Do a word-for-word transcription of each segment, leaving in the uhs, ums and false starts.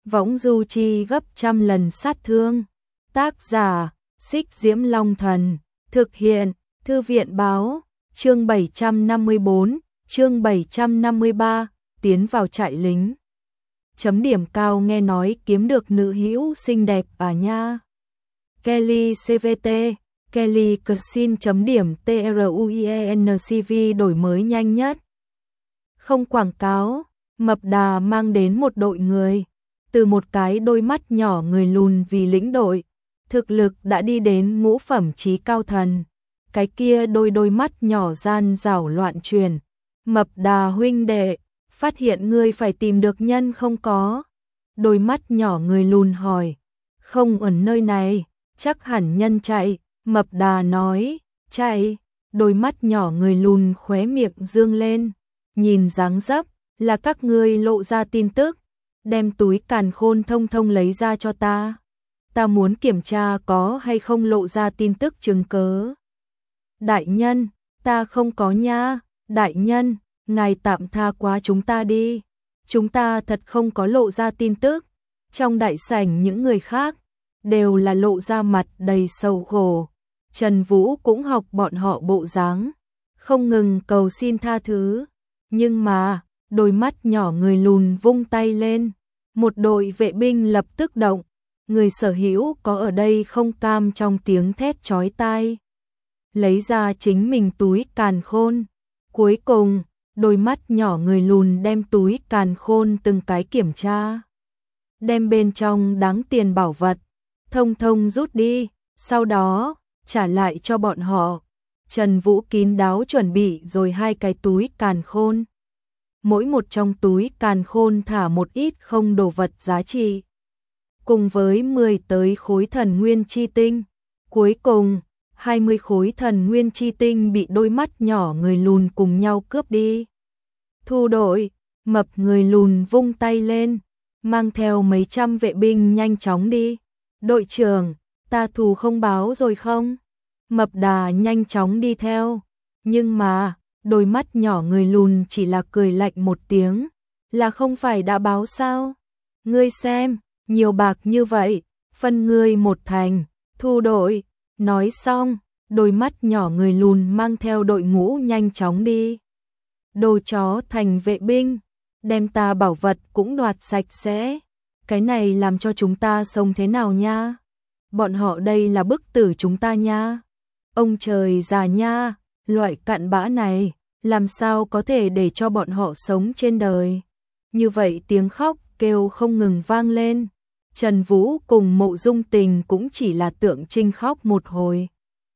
võng du chi gấp trăm lần sát thương. Tác giả, Xích Diễm Long Thần, thực hiện, Thư viện báo, chương bảy trăm năm mươi tư, chương bảy trăm năm mươi ba, tiến vào trại lính. Chấm điểm cao nghe nói kiếm được nữ hữu xinh đẹp à nha. Kelly xê vê tê, Kelly Cuisine chấm điểm truencv đổi mới nhanh nhất. Không quảng cáo, Mập Đà mang đến một đội người. Từ một cái đôi mắt nhỏ người lùn vì lĩnh đội, thực lực đã đi đến ngũ phẩm chí cao thần. Cái kia đôi đôi mắt nhỏ gian rảo loạn truyền. Mập Đà huynh đệ, phát hiện ngươi phải tìm được nhân không có. Đôi mắt nhỏ người lùn hỏi. Không ở nơi này, chắc hẳn nhân chạy. Mập Đà nói, chạy. Đôi mắt nhỏ người lùn khóe miệng dương lên. Nhìn dáng dấp, là các ngươi lộ ra tin tức. Đem túi càn khôn thông thông lấy ra cho ta. Ta muốn kiểm tra có hay không lộ ra tin tức chứng cớ. Đại nhân, ta không có nha. Đại nhân, ngài tạm tha quá chúng ta đi. Chúng ta thật không có lộ ra tin tức. Trong đại sảnh những người khác, đều là lộ ra mặt đầy sầu khổ. Trần Vũ cũng học bọn họ bộ dáng, không ngừng cầu xin tha thứ. Nhưng mà, đôi mắt nhỏ người lùn vung tay lên. Một đội vệ binh lập tức động. Người sở hữu có ở đây không cam trong tiếng thét chói tai. Lấy ra chính mình túi càn khôn. Cuối cùng, đôi mắt nhỏ người lùn đem túi càn khôn từng cái kiểm tra. Đem bên trong đáng tiền bảo vật, thông thông rút đi, sau đó, trả lại cho bọn họ. Trần Vũ kín đáo chuẩn bị rồi hai cái túi càn khôn. Mỗi một trong túi càn khôn thả một ít không đồ vật giá trị. Cùng với mười tới khối thần nguyên chi tinh. Cuối cùng, hai mươi khối thần nguyên chi tinh bị đôi mắt nhỏ người lùn cùng nhau cướp đi. Thu đội, Mập người lùn vung tay lên, mang theo mấy trăm vệ binh nhanh chóng đi. Đội trưởng, ta thù không báo rồi không? Mập Đà nhanh chóng đi theo. Nhưng mà, đôi mắt nhỏ người lùn chỉ là cười lạnh một tiếng. Là không phải đã báo sao? Ngươi xem, nhiều bạc như vậy, phân ngươi một thành, thu đội. Nói xong, đôi mắt nhỏ người lùn mang theo đội ngũ nhanh chóng đi. Đồ chó thành vệ binh, đem ta bảo vật cũng đoạt sạch sẽ. Cái này làm cho chúng ta sống thế nào nha? Bọn họ đây là bức tử chúng ta nha. Ông trời già nha, loại cặn bã này, làm sao có thể để cho bọn họ sống trên đời. Như vậy tiếng khóc kêu không ngừng vang lên. Trần Vũ cùng Mộ Dung Tình cũng chỉ là tượng trưng khóc một hồi.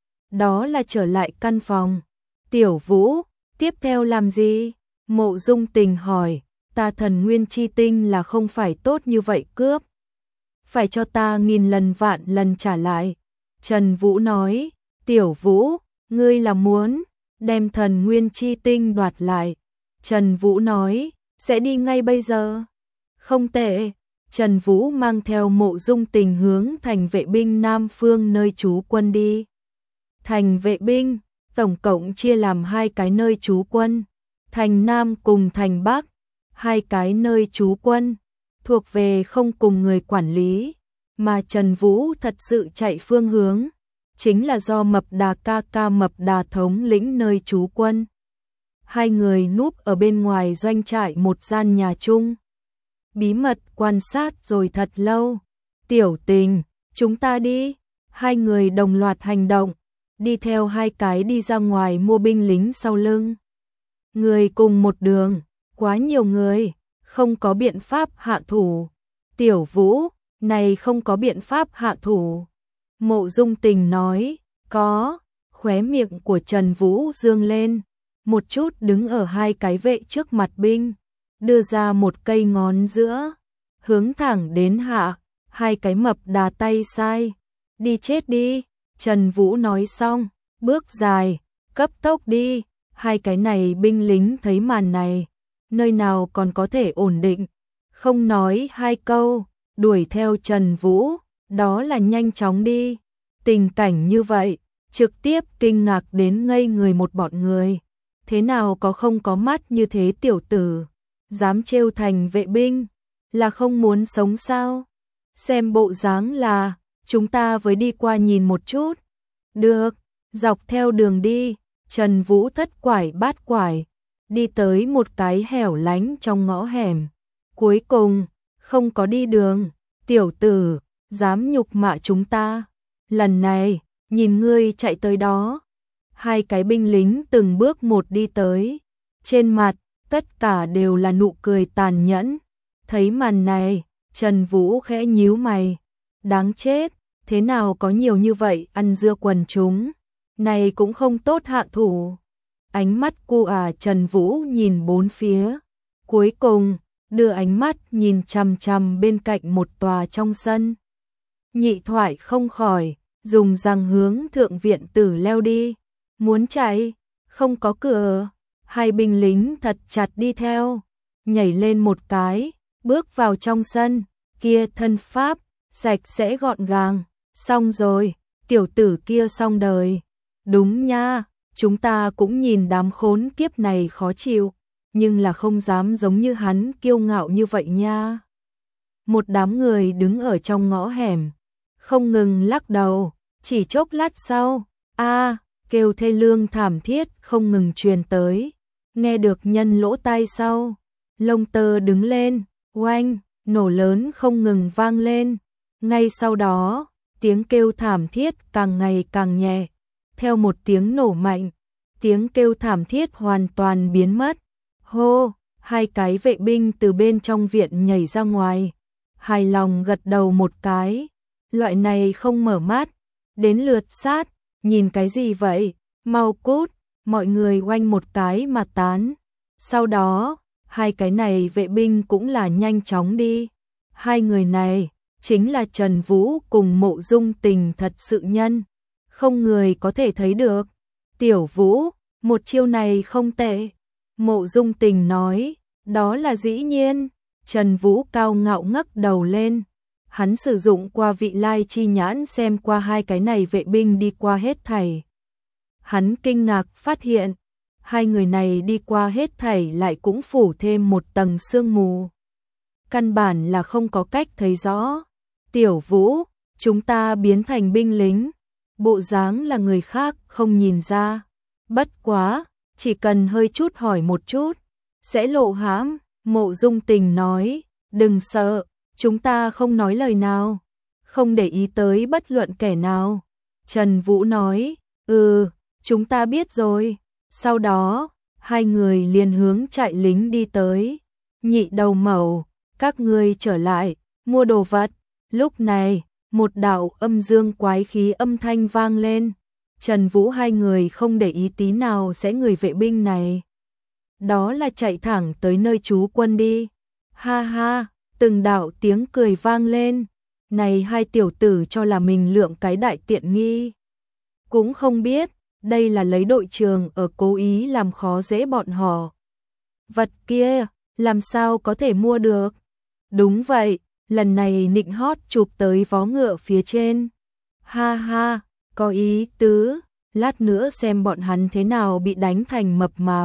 Đó là trở lại căn phòng. Tiểu Vũ, tiếp theo làm gì? Mộ Dung Tình hỏi, ta thần nguyên chi tinh là không phải tốt như vậy cướp. Phải cho ta nghìn lần vạn lần trả lại. Trần Vũ nói, Tiểu Vũ, ngươi là muốn đem thần nguyên chi tinh đoạt lại. Trần Vũ nói, sẽ đi ngay bây giờ. Không tệ. Trần Vũ mang theo Mộ Dung Tình hướng thành vệ binh Nam Phương nơi trú quân đi. Thành vệ binh, tổng cộng chia làm hai cái nơi trú quân. Thành Nam cùng thành Bắc, hai cái nơi trú quân, thuộc về không cùng người quản lý. Mà Trần Vũ thật sự chạy phương hướng, chính là do Mập Đà ca ca Mập Đà thống lĩnh nơi trú quân. Hai người núp ở bên ngoài doanh trại một gian nhà chung. Bí mật quan sát rồi thật lâu. Tiểu Tình, chúng ta đi. Hai người đồng loạt hành động, đi theo hai cái đi ra ngoài mua binh lính sau lưng. Người cùng một đường, quá nhiều người, không có biện pháp hạ thủ. Tiểu Vũ, này không có biện pháp hạ thủ. Mộ Dung Tình nói, có. Khóe miệng của Trần Vũ dương lên, một chút đứng ở hai cái vệ trước mặt binh. Đưa ra một cây ngón giữa, hướng thẳng đến hạ, hai cái Mập Đà tay sai. Đi chết đi, Trần Vũ nói xong, bước dài, cấp tốc đi. Hai cái này binh lính thấy màn này, nơi nào còn có thể ổn định. Không nói hai câu, đuổi theo Trần Vũ, đó là nhanh chóng đi. Tình cảnh như vậy, trực tiếp kinh ngạc đến ngây người một bọn người. Thế nào có không có mắt như thế tiểu tử, dám trêu thành vệ binh. là không muốn sống sao? Xem bộ dáng là, chúng ta với đi qua nhìn một chút. Được, dọc theo đường đi, Trần Vũ thất quải bát quải, đi tới một cái hẻo lánh trong ngõ hẻm. Cuối cùng, không có đi đường, tiểu tử, dám nhục mạ chúng ta. Lần này, nhìn ngươi chạy tới đó. Hai cái binh lính từng bước một đi tới. Trên mặt, tất cả đều là nụ cười tàn nhẫn. Thấy màn này, Trần Vũ khẽ nhíu mày. Đáng chết, thế nào có nhiều như vậy ăn dưa quần chúng. Này cũng không tốt hạ thủ. Ánh mắt cu à Trần Vũ nhìn bốn phía. Cuối cùng, đưa ánh mắt nhìn chằm chằm bên cạnh một tòa trong sân. Nhị thoại không khỏi, dùng răng hướng thượng viện tử leo đi. Muốn chạy, không có cửa. Hai binh lính thật chặt đi theo. Nhảy lên một cái, bước vào trong sân. Kia thân pháp, sạch sẽ gọn gàng. Xong rồi, tiểu tử kia xong đời. Đúng nha, chúng ta cũng nhìn đám khốn kiếp này khó chịu. Nhưng là không dám giống như hắn kiêu ngạo như vậy nha. Một đám người đứng ở trong ngõ hẻm, không ngừng lắc đầu, chỉ chốc lát sau, a kêu thê lương thảm thiết không ngừng truyền tới. Nghe được nhân lỗ tai sau, lông tơ đứng lên, oanh, nổ lớn không ngừng vang lên. Ngay sau đó, tiếng kêu thảm thiết càng ngày càng nhẹ. Theo một tiếng nổ mạnh, tiếng kêu thảm thiết hoàn toàn biến mất. Hô, hai cái vệ binh từ bên trong viện nhảy ra ngoài. Hài lòng gật đầu một cái. Loại này không mở mắt. Đến lượt sát, nhìn cái gì vậy? Mau cút, mọi người oanh một cái mà tán. Sau đó, hai cái này vệ binh cũng là nhanh chóng đi. Hai người này, chính là Trần Vũ cùng Mộ Dung Tình thật sự nhân. Không người có thể thấy được. Tiểu Vũ, một chiêu này không tệ. Mộ Dung Tình nói, đó là dĩ nhiên. Trần Vũ cao ngạo ngấc đầu lên. Hắn sử dụng qua vị lai chi nhãn xem qua hai cái này vệ binh đi qua hết thảy. Hắn kinh ngạc phát hiện, hai người này đi qua hết thảy lại cũng phủ thêm một tầng sương mù. Căn bản là không có cách thấy rõ. Tiểu Vũ, chúng ta biến thành binh lính. Bộ dáng là người khác không nhìn ra. Bất quá, chỉ cần hơi chút hỏi một chút, sẽ lộ hãm. Mộ Dung Tình nói, đừng sợ, chúng ta không nói lời nào, không để ý tới bất luận kẻ nào. Trần Vũ nói, ừ, chúng ta biết rồi. Sau đó, hai người liền hướng trại lính đi tới. Nhị đầu mẩu, các ngươi trở lại, mua đồ vật. Lúc này, một đạo âm dương quái khí âm thanh vang lên. Trần Vũ hai người không để ý tí nào sẽ người vệ binh này. Đó là chạy thẳng tới nơi trú quân đi. Ha ha, từng đạo tiếng cười vang lên. Này hai tiểu tử cho là mình lượng cái đại tiện nghi. Cũng không biết, đây là lấy đội trường ở cố ý làm khó dễ bọn họ. Vật kia, làm sao có thể mua được? Đúng vậy, lần này nịnh hót chụp tới vó ngựa phía trên. Ha ha, có ý tứ, lát nữa xem bọn hắn thế nào bị đánh thành mập mạp.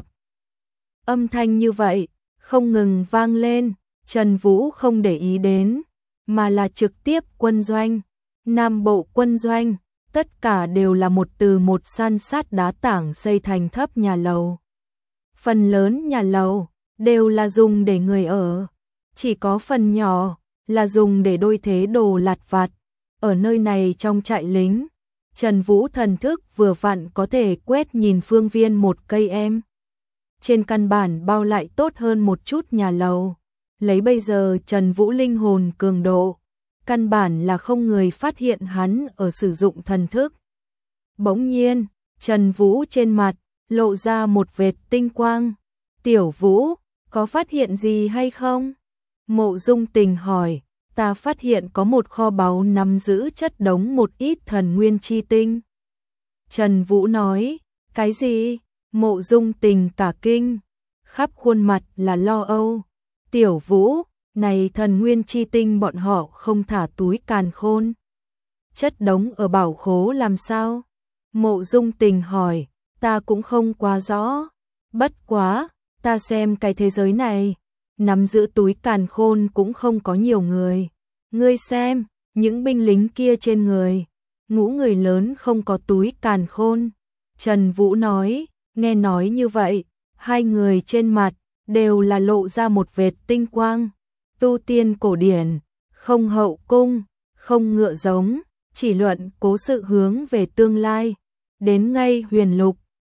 Âm thanh như vậy, không ngừng vang lên, Trần Vũ không để ý đến, mà là trực tiếp quân doanh. Nam bộ quân doanh, tất cả đều là một từ một san sát đá tảng xây thành thấp nhà lầu. Phần lớn nhà lầu, đều là dùng để người ở. Chỉ có phần nhỏ, là dùng để đôi thế đồ lặt vặt. Ở nơi này trong trại lính, Trần Vũ thần thức vừa vặn có thể quét nhìn phương viên một cây em. Trên căn bản bao lại tốt hơn một chút nhà lầu. Lấy bây giờ Trần Vũ linh hồn cường độ, căn bản là không người phát hiện hắn ở sử dụng thần thức. Bỗng nhiên, Trần Vũ trên mặt, lộ ra một vệt tinh quang. Tiểu Vũ, có phát hiện gì hay không? Mộ Dung Tình hỏi, ta phát hiện có một kho báu nắm giữ chất đống một ít thần nguyên chi tinh. Trần Vũ nói, cái gì? Mộ Dung Tình cả kinh, khắp khuôn mặt là lo âu. Tiểu Vũ, này thần nguyên chi tinh bọn họ không thả túi càn khôn. Chất đống ở bảo khố làm sao? Mộ Dung Tình hỏi, ta cũng không quá rõ. Bất quá, ta xem cái thế giới này, nắm giữ túi càn khôn cũng không có nhiều người. Ngươi xem, những binh lính kia trên người, ngũ người lớn không có túi càn khôn. Trần Vũ nói, nghe nói như vậy, hai người trên mặt đều là lộ ra một vệt tinh quang. Tu tiên cổ điển, không hậu cung, không ngựa giống, chỉ luận cố sự hướng về tương lai. Đến ngay huyền lục,